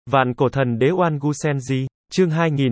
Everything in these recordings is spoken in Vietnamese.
Vạn cổ thần đế Oan Gu Senji, chương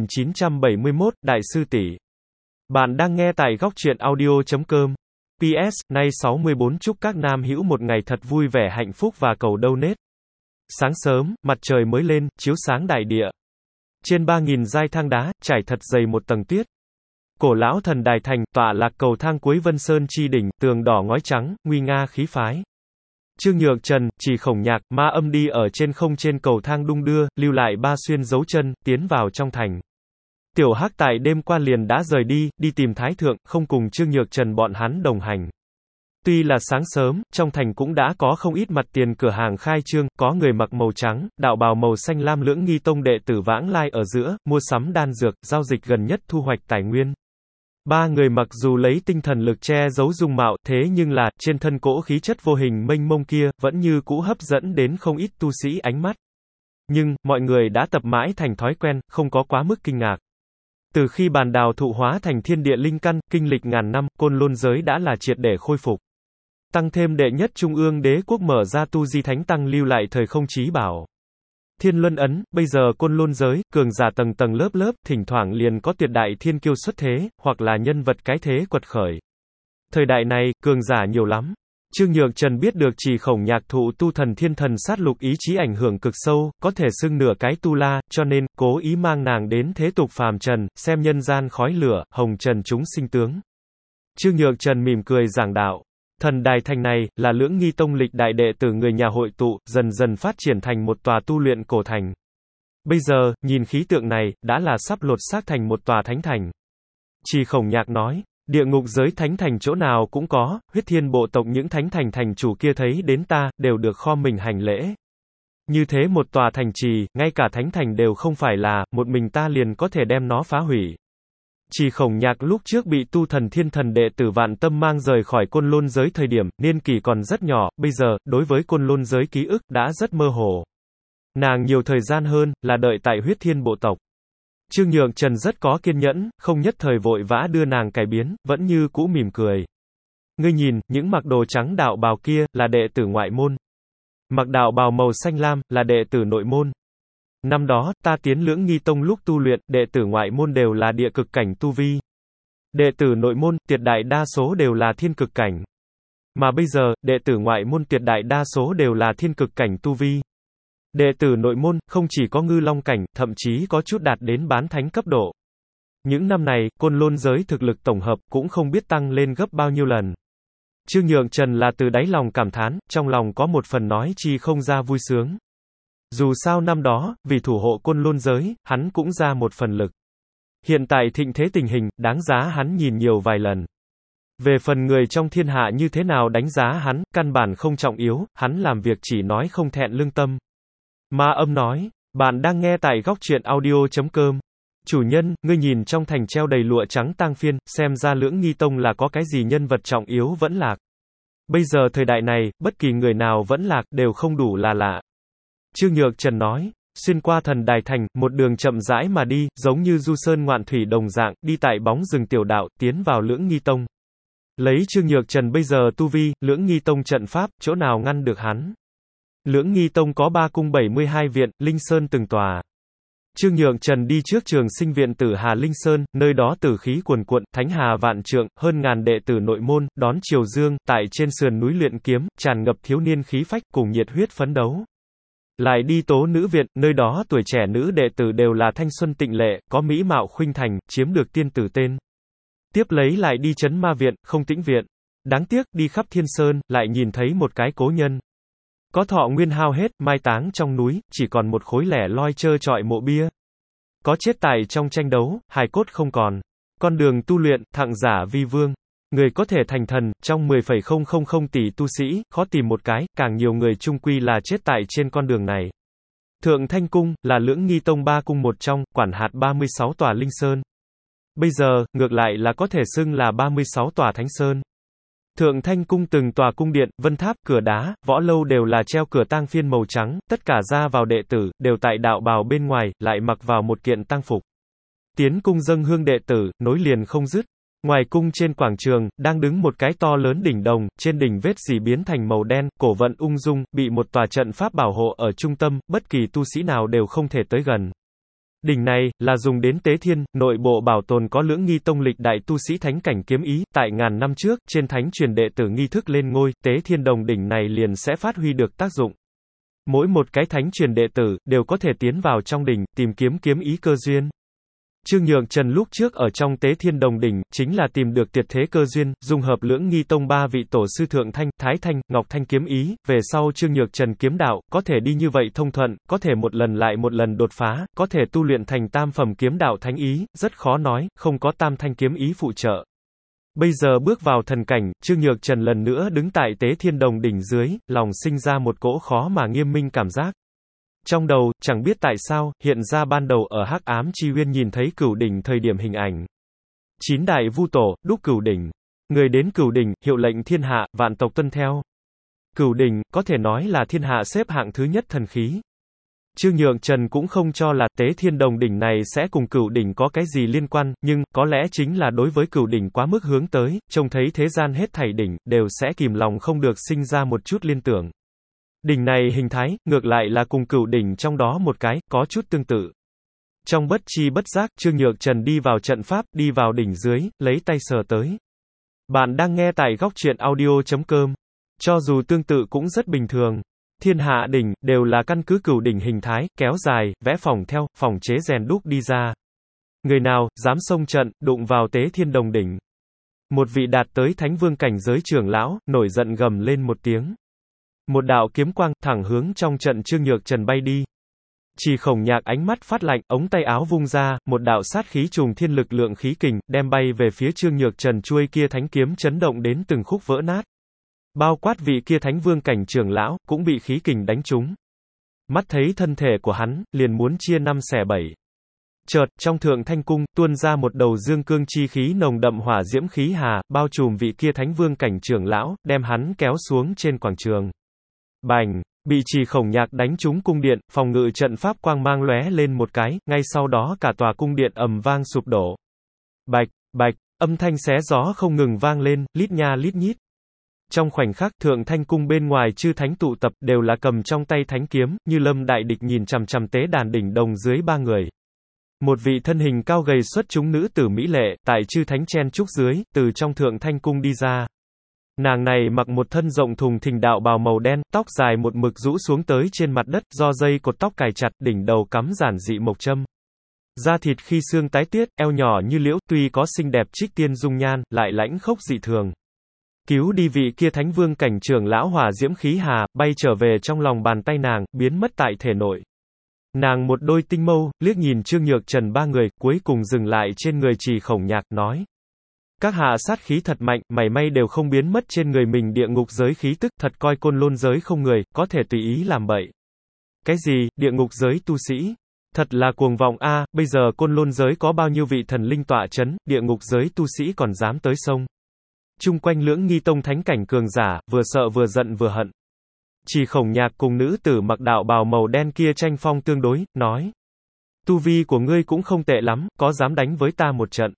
2971, Đại sư tỷ. Bạn đang nghe tại góc truyện audio.com. PS, nay 64 chúc các nam hữu một ngày thật vui vẻ hạnh phúc và cầu donate. Sáng sớm, mặt trời mới lên, chiếu sáng đại địa. Trên 3.000 giai thang đá, trải thật dày một tầng tuyết. Cổ lão thần đài thành, tọa lạc cầu thang cuối Vân Sơn chi đỉnh, tường đỏ ngói trắng, nguy nga khí phái. Trương Nhược Trần, Trì Khổng Nhạc, Ma Âm đi ở trên không trên cầu thang đung đưa, lưu lại ba xuyên dấu chân, tiến vào trong thành. Tiểu Hắc tại đêm qua liền đã rời đi, đi tìm Thái Thượng, không cùng Trương Nhược Trần bọn hắn đồng hành. Tuy là sáng sớm, trong thành cũng đã có không ít mặt tiền cửa hàng khai trương, có người mặc màu trắng, đạo bào màu xanh lam Lưỡng Nghi Tông đệ tử vãng lai ở giữa, mua sắm đan dược, giao dịch gần nhất thu hoạch tài nguyên. Ba người mặc dù lấy tinh thần lực che giấu dung mạo, thế nhưng là, trên thân cỗ khí chất vô hình mênh mông kia, vẫn như cũ hấp dẫn đến không ít tu sĩ ánh mắt. Nhưng, mọi người đã tập mãi thành thói quen, không có quá mức kinh ngạc. Từ khi bàn đào thụ hóa thành thiên địa linh căn, kinh lịch ngàn năm, Côn Lôn giới đã là triệt để khôi phục. Tăng thêm đệ nhất trung ương đế quốc mở ra tu di thánh tăng lưu lại thời không chí bảo. Thiên Luân ấn, bây giờ Côn Lôn giới, cường giả tầng tầng lớp lớp, thỉnh thoảng liền có tuyệt đại thiên kiêu xuất thế, hoặc là nhân vật cái thế quật khởi. Thời đại này, cường giả nhiều lắm. Trương Nhược Trần biết được Trì Khổng Nhạc thụ tu thần thiên thần sát lục ý chí ảnh hưởng cực sâu, có thể xưng nửa cái tu la, cho nên, cố ý mang nàng đến thế tục phàm trần, xem nhân gian khói lửa, hồng trần chúng sinh tướng. Trương Nhược Trần mỉm cười giảng đạo. Thần đài thành này, là Lưỡng Nghi Tông lịch đại đệ tử người nhà hội tụ, dần dần phát triển thành một tòa tu luyện cổ thành. Bây giờ, nhìn khí tượng này, đã là sắp lột xác thành một tòa thánh thành. Trì Khổng Nhạc nói, địa ngục giới thánh thành chỗ nào cũng có, huyết thiên bộ tộc những thánh thành thành chủ kia thấy đến ta, đều được khom mình hành lễ. Như thế một tòa thành trì, ngay cả thánh thành đều không phải là, một mình ta liền có thể đem nó phá hủy. Trì Khổng Nhạc lúc trước bị tu thần thiên thần đệ tử Vạn Tâm mang rời khỏi Côn Lôn giới thời điểm, niên kỷ còn rất nhỏ, bây giờ, đối với Côn Lôn giới ký ức, đã rất mơ hồ. Nàng nhiều thời gian hơn, là đợi tại huyết thiên bộ tộc. Trương Nhược Trần rất có kiên nhẫn, không nhất thời vội vã đưa nàng cải biến, vẫn như cũ mỉm cười. Ngươi nhìn, những mặc đồ trắng đạo bào kia, là đệ tử ngoại môn. Mặc đạo bào màu xanh lam, là đệ tử nội môn. Năm đó, ta tiến Lưỡng Nghi Tông lúc tu luyện, đệ tử ngoại môn đều là địa cực cảnh tu vi. Đệ tử nội môn, tuyệt đại đa số đều là thiên cực cảnh. Mà bây giờ, đệ tử ngoại môn tuyệt đại đa số đều là thiên cực cảnh tu vi. Đệ tử nội môn, không chỉ có ngư long cảnh, thậm chí có chút đạt đến bán thánh cấp độ. Những năm này, Côn Lôn giới thực lực tổng hợp, cũng không biết tăng lên gấp bao nhiêu lần. Trương Nhược Trần là từ đáy lòng cảm thán, trong lòng có một phần nói chi không ra vui sướng. Dù sao năm đó, vì thủ hộ Côn Lôn giới, hắn cũng ra một phần lực. Hiện tại thịnh thế tình hình, đáng giá hắn nhìn nhiều vài lần. Về phần người trong thiên hạ như thế nào đánh giá hắn, căn bản không trọng yếu, hắn làm việc chỉ nói không thẹn lương tâm. Ma Âm nói, bạn đang nghe tại góc truyện audio.com. Chủ nhân, ngươi nhìn trong thành treo đầy lụa trắng tang phiên, xem ra Lưỡng Nghi Tông là có cái gì nhân vật trọng yếu vẫn lạc. Bây giờ thời đại này, bất kỳ người nào vẫn lạc, đều không đủ là lạ. Trương Nhược Trần nói, xuyên qua thần đài thành, một đường chậm rãi mà đi, giống như du sơn ngoạn thủy đồng dạng, đi tại bóng rừng tiểu đạo, tiến vào Lưỡng Nghi Tông. Lấy Trương Nhược Trần bây giờ tu vi, Lưỡng Nghi Tông trận pháp, chỗ nào ngăn được hắn. Lưỡng Nghi Tông có 3 cung 72 viện, linh sơn từng tòa. Trương Nhược Trần đi trước trường sinh viện Tử Hà Linh Sơn, nơi đó tử khí cuồn cuộn, thánh hà vạn trượng, hơn ngàn đệ tử nội môn, đón chiều dương, tại trên sườn núi luyện kiếm, tràn ngập thiếu niên khí phách, cùng nhiệt huyết phấn đấu. Lại đi Tố Nữ viện, nơi đó tuổi trẻ nữ đệ tử đều là thanh xuân tịnh lệ, có mỹ mạo khuynh thành, chiếm được tiên tử tên. Tiếp lấy lại đi Trấn Ma viện, Không Tĩnh viện. Đáng tiếc, đi khắp Thiên Sơn, lại nhìn thấy một cái cố nhân. Có thọ nguyên hao hết, mai táng trong núi, chỉ còn một khối lẻ loi trơ trọi mộ bia. Có chết tại trong tranh đấu, hài cốt không còn. Con đường tu luyện, thặng giả vi vương. Người có thể thành thần, trong 10,000 tỷ tu sĩ, khó tìm một cái, càng nhiều người chung quy là chết tại trên con đường này. Thượng Thanh Cung, là Lưỡng Nghi Tông 3 cung một trong, quản hạt 36 tòa linh sơn. Bây giờ, ngược lại là có thể xưng là 36 tòa thánh sơn. Thượng Thanh Cung từng tòa cung điện, vân tháp, cửa đá, võ lâu đều là treo cửa tang phiên màu trắng, tất cả ra vào đệ tử, đều tại đạo bào bên ngoài, lại mặc vào một kiện tang phục. Tiến cung dâng hương đệ tử, nối liền không dứt. Ngoài cung trên quảng trường, đang đứng một cái to lớn đỉnh đồng, trên đỉnh vết dỉ biến thành màu đen, cổ vận ung dung, bị một tòa trận pháp bảo hộ ở trung tâm, bất kỳ tu sĩ nào đều không thể tới gần. Đỉnh này, là dùng đến tế thiên, nội bộ bảo tồn có Lưỡng Nghi Tông lịch đại tu sĩ thánh cảnh kiếm ý, tại ngàn năm trước, trên thánh truyền đệ tử nghi thức lên ngôi, tế thiên đồng đỉnh này liền sẽ phát huy được tác dụng. Mỗi một cái thánh truyền đệ tử, đều có thể tiến vào trong đỉnh, tìm kiếm kiếm ý cơ duyên. Trương Nhược Trần lúc trước ở trong tế thiên đồng đỉnh, chính là tìm được tuyệt thế cơ duyên, dung hợp Lưỡng Nghi Tông ba vị tổ sư Thượng Thanh, Thái Thanh, Ngọc Thanh kiếm ý, về sau Trương Nhược Trần kiếm đạo, có thể đi như vậy thông thuận, có thể một lần lại một lần đột phá, có thể tu luyện thành tam phẩm kiếm đạo thánh ý, rất khó nói, không có tam thanh kiếm ý phụ trợ. Bây giờ bước vào thần cảnh, Trương Nhược Trần lần nữa đứng tại tế thiên đồng đỉnh dưới, lòng sinh ra một cỗ khó mà nghiêm minh cảm giác. Trong đầu, chẳng biết tại sao, hiện ra ban đầu ở Hắc Ám Chi Uyên nhìn thấy Cửu đỉnh thời điểm hình ảnh. 9 đại vu tổ, đúc Cửu đỉnh. Người đến Cửu đỉnh, hiệu lệnh thiên hạ, vạn tộc tuân theo. Cửu đỉnh, có thể nói là thiên hạ xếp hạng thứ nhất thần khí. Trương Nhược Trần cũng không cho là tế thiên đồng đỉnh này sẽ cùng Cửu đỉnh có cái gì liên quan, nhưng, có lẽ chính là đối với Cửu đỉnh quá mức hướng tới, trông thấy thế gian hết thảy đỉnh, đều sẽ kìm lòng không được sinh ra một chút liên tưởng. Đỉnh này hình thái, ngược lại là cùng Cửu đỉnh trong đó một cái, có chút tương tự. Trong bất chi bất giác, Trương Nhược Trần đi vào trận pháp, đi vào đỉnh dưới, lấy tay sờ tới. Bạn đang nghe tại góc truyện audio.com. Cho dù tương tự cũng rất bình thường. Thiên hạ đỉnh, đều là căn cứ Cửu đỉnh hình thái, kéo dài, vẽ phỏng theo, phỏng chế rèn đúc đi ra. Người nào, dám xông trận, đụng vào tế thiên đồng đỉnh. Một vị đạt tới thánh vương cảnh giới trưởng lão, nổi giận gầm lên một tiếng. Một đạo kiếm quang, thẳng hướng trong trận Trương Nhược Trần bay đi. Chỉ Khổng Nhạc ánh mắt phát lạnh, ống tay áo vung ra, một đạo sát khí trùng thiên lực lượng khí kình, đem bay về phía Trương Nhược Trần chuôi kia thánh kiếm chấn động đến từng khúc vỡ nát. Bao quát vị kia thánh vương cảnh trưởng lão, cũng bị khí kình đánh trúng. Mắt thấy thân thể của hắn, liền muốn chia năm xẻ bảy. Chợt, trong Thượng Thanh Cung, tuôn ra một đầu dương cương chi khí nồng đậm hỏa diễm khí hà, bao trùm vị kia thánh vương cảnh trưởng lão, đem hắn kéo xuống trên quảng trường. Bành! Bị Chỉ Khổng Nhạc đánh trúng cung điện, phòng ngự trận pháp quang mang lóe lên một cái, ngay sau đó cả tòa cung điện ầm vang sụp đổ. Bạch! Bạch! Âm thanh xé gió không ngừng vang lên, lít nha lít nhít. Trong khoảnh khắc, Thượng Thanh Cung bên ngoài chư thánh tụ tập, đều là cầm trong tay thánh kiếm, như lâm đại địch nhìn chằm chằm tế đàn đỉnh đồng dưới ba người. Một vị thân hình cao gầy xuất chúng nữ tử mỹ lệ, tại chư thánh chen trúc dưới, từ trong Thượng Thanh Cung đi ra. Nàng này mặc một thân rộng thùng thình đạo bào màu đen, tóc dài một mực rũ xuống tới trên mặt đất, do dây cột tóc cài chặt, đỉnh đầu cắm giản dị mộc châm. Da thịt khi xương tái tuyết, eo nhỏ như liễu, tuy có xinh đẹp trích tiên dung nhan, lại lãnh khốc dị thường. Cứu đi vị kia thánh vương cảnh trưởng lão hỏa diễm khí hà, bay trở về trong lòng bàn tay nàng, biến mất tại thể nội. Nàng một đôi tinh mâu, liếc nhìn Trương Nhược Trần ba người, cuối cùng dừng lại trên người Chỉ Khổng Nhạc, nói. Các hạ sát khí thật mạnh, mảy may đều không biến mất trên người mình địa ngục giới khí tức, thật coi Côn Lôn giới không người, có thể tùy ý làm bậy. Cái gì, địa ngục giới tu sĩ? Thật là cuồng vọng a, bây giờ Côn Lôn giới có bao nhiêu vị thần linh tọa chấn, địa ngục giới tu sĩ còn dám tới sông. Chung quanh Lưỡng Nghi Tông thánh cảnh cường giả, vừa sợ vừa giận vừa hận. Chỉ Khổng Nhạc cùng nữ tử mặc đạo bào màu đen kia tranh phong tương đối, nói. Tu vi của ngươi cũng không tệ lắm, có dám đánh với ta một trận.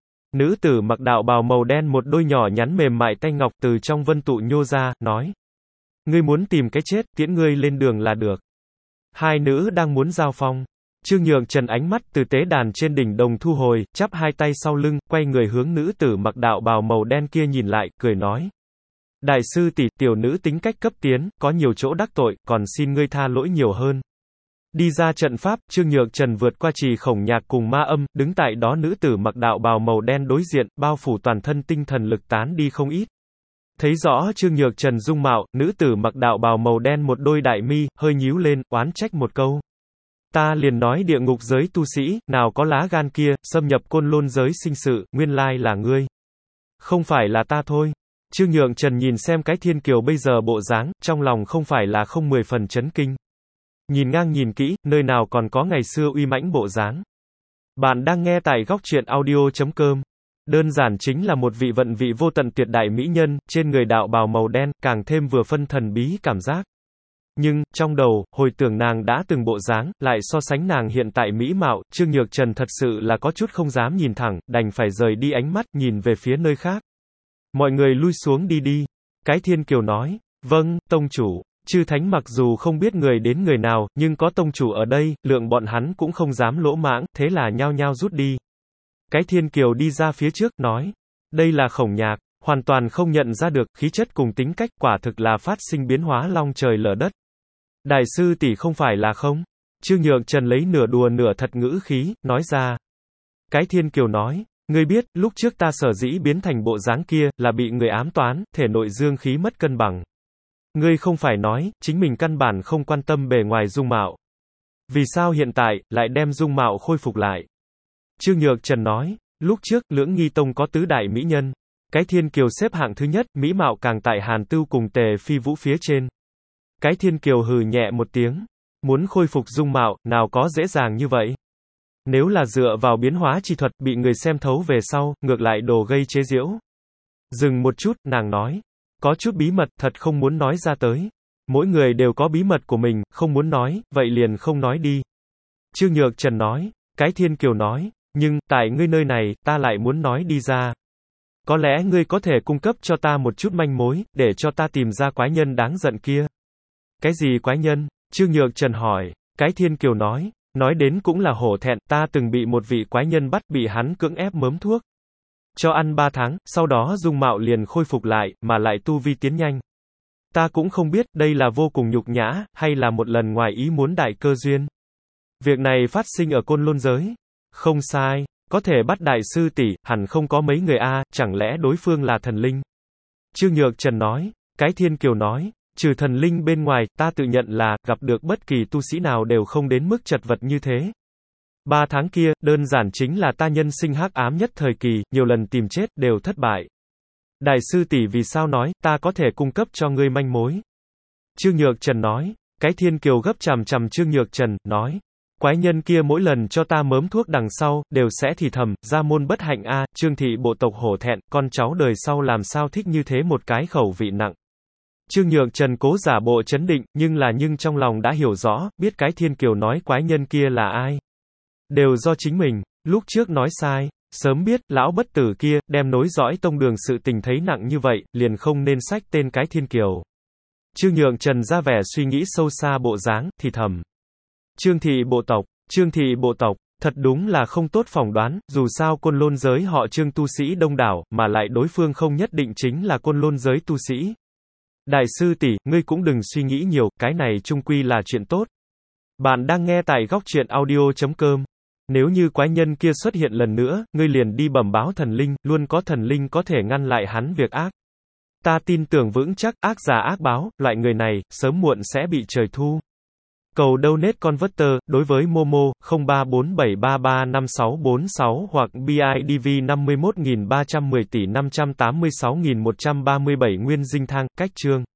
Nữ tử mặc đạo bào màu đen một đôi nhỏ nhắn mềm mại tay ngọc từ trong vân tụ nhô ra, nói. Ngươi muốn tìm cái chết, tiễn ngươi lên đường là được. Hai nữ đang muốn giao phong. Trương Nhược Trần ánh mắt từ tế đàn trên đỉnh đồng thu hồi, chắp hai tay sau lưng, quay người hướng nữ tử mặc đạo bào màu đen kia nhìn lại, cười nói. Đại sư tỷ, tiểu nữ tính cách cấp tiến, có nhiều chỗ đắc tội, còn xin ngươi tha lỗi nhiều hơn. Đi ra trận pháp, Trương Nhược Trần vượt qua Chỉ Khổng Nhạc cùng Ma Âm, đứng tại đó nữ tử mặc đạo bào màu đen đối diện, bao phủ toàn thân tinh thần lực tán đi không ít. Thấy rõ Trương Nhược Trần dung mạo, nữ tử mặc đạo bào màu đen một đôi đại mi, hơi nhíu lên, oán trách một câu. Ta liền nói địa ngục giới tu sĩ, nào có lá gan kia, xâm nhập Côn Lôn giới sinh sự, nguyên lai là ngươi. Không phải là ta thôi. Trương Nhược Trần nhìn xem cái thiên kiều bây giờ bộ dáng, trong lòng không phải là không 10 phần chấn kinh. Nhìn ngang nhìn kỹ, nơi nào còn có ngày xưa uy mãnh bộ dáng. Bạn đang nghe tại góc truyện audio.com. Đơn giản chính là một vị vận vị vô tận tuyệt đại mỹ nhân, trên người đạo bào màu đen, càng thêm vừa phân thần bí cảm giác. Nhưng, trong đầu, hồi tưởng nàng đã từng bộ dáng, lại so sánh nàng hiện tại mỹ mạo, Trương Nhược Trần thật sự là có chút không dám nhìn thẳng, đành phải rời đi ánh mắt, nhìn về phía nơi khác. Mọi người lui xuống đi đi. Cái Thiên Kiều nói. Vâng, tông chủ. Chư thánh mặc dù không biết người đến người nào, nhưng có tông chủ ở đây, lượng bọn hắn cũng không dám lỗ mãng, thế là nhao nhao rút đi. Cái Thiên Kiều đi ra phía trước, nói. Đây là Khổng Nhạc, hoàn toàn không nhận ra được, khí chất cùng tính cách, quả thực là phát sinh biến hóa long trời lở đất. Đại sư tỷ không phải là không? Trương Nhược Trần lấy nửa đùa nửa thật ngữ khí, nói ra. Cái Thiên Kiều nói. Ngươi biết, lúc trước ta sở dĩ biến thành bộ dáng kia, là bị người ám toán, thể nội dương khí mất cân bằng. Ngươi không phải nói, chính mình căn bản không quan tâm bề ngoài dung mạo. Vì sao hiện tại, lại đem dung mạo khôi phục lại? Trương Nhược Trần nói, lúc trước, Lưỡng Nghi Tông có tứ đại mỹ nhân. Cái Thiên Kiều xếp hạng thứ nhất, mỹ mạo càng tại Hàn Tưu cùng Tề Phi Vũ phía trên. Cái Thiên Kiều hừ nhẹ một tiếng. Muốn khôi phục dung mạo, nào có dễ dàng như vậy? Nếu là dựa vào biến hóa chi thuật, bị người xem thấu về sau, ngược lại đồ gây chế giễu. Dừng một chút, nàng nói. Có chút bí mật, thật không muốn nói ra tới. Mỗi người đều có bí mật của mình, không muốn nói, vậy liền không nói đi. Trương Nhược Trần nói. Cái Thiên Kiều nói. Nhưng, tại ngươi nơi này, ta lại muốn nói đi ra. Có lẽ ngươi có thể cung cấp cho ta một chút manh mối, để cho ta tìm ra quái nhân đáng giận kia. Cái gì quái nhân? Trương Nhược Trần hỏi. Cái Thiên Kiều nói. Nói đến cũng là hổ thẹn, ta từng bị một vị quái nhân bắt, bị hắn cưỡng ép mớm thuốc. Cho ăn 3 tháng, sau đó dung mạo liền khôi phục lại, mà lại tu vi tiến nhanh. Ta cũng không biết, đây là vô cùng nhục nhã, hay là một lần ngoài ý muốn đại cơ duyên. Việc này phát sinh ở Côn Lôn giới. Không sai, có thể bắt đại sư tỷ, hẳn không có mấy người a, chẳng lẽ đối phương là thần linh? Trương Nhược Trần nói. Cái Thiên Kiều nói. Trừ thần linh bên ngoài, ta tự nhận là, gặp được bất kỳ tu sĩ nào đều không đến mức chật vật như thế. 3 tháng kia, đơn giản chính là ta nhân sinh hắc ám nhất thời kỳ, nhiều lần tìm chết, đều thất bại. Đại sư tỷ vì sao nói, ta có thể cung cấp cho ngươi manh mối? Trương Nhược Trần nói. Cái Thiên Kiều gấp chằm chằm Trương Nhược Trần, nói. Quái nhân kia mỗi lần cho ta mớm thuốc đằng sau, đều sẽ thì thầm, gia môn bất hạnh a, Trương thị bộ tộc hổ thẹn, con cháu đời sau làm sao thích như thế một cái khẩu vị nặng. Trương Nhược Trần cố giả bộ chấn định, nhưng trong lòng đã hiểu rõ, biết cái Thiên Kiều nói quái nhân kia là ai. Đều do chính mình, lúc trước nói sai, sớm biết, lão bất tử kia, đem nối dõi tông đường sự tình thấy nặng như vậy, liền không nên xách tên cái Thiên Kiều. Trương Nhược Trần ra vẻ suy nghĩ sâu xa bộ dáng, thì thầm. Trương thị bộ tộc, thật đúng là không tốt phỏng đoán, dù sao Côn Lôn giới họ Trương tu sĩ đông đảo, mà lại đối phương không nhất định chính là Côn Lôn giới tu sĩ. Đại sư tỷ, ngươi cũng đừng suy nghĩ nhiều, cái này chung quy là chuyện tốt. Bạn đang nghe tại góc truyện audio.com. Nếu như quái nhân kia xuất hiện lần nữa, ngươi liền đi bẩm báo thần linh, luôn có thần linh có thể ngăn lại hắn việc ác. Ta tin tưởng vững chắc, ác giả ác báo, loại người này, sớm muộn sẽ bị trời thu. Cầu donate converter, đối với Momo, 0347335646 hoặc BIDV 51310 tỷ 586137 Nguyên Dinh Thang, cách chương.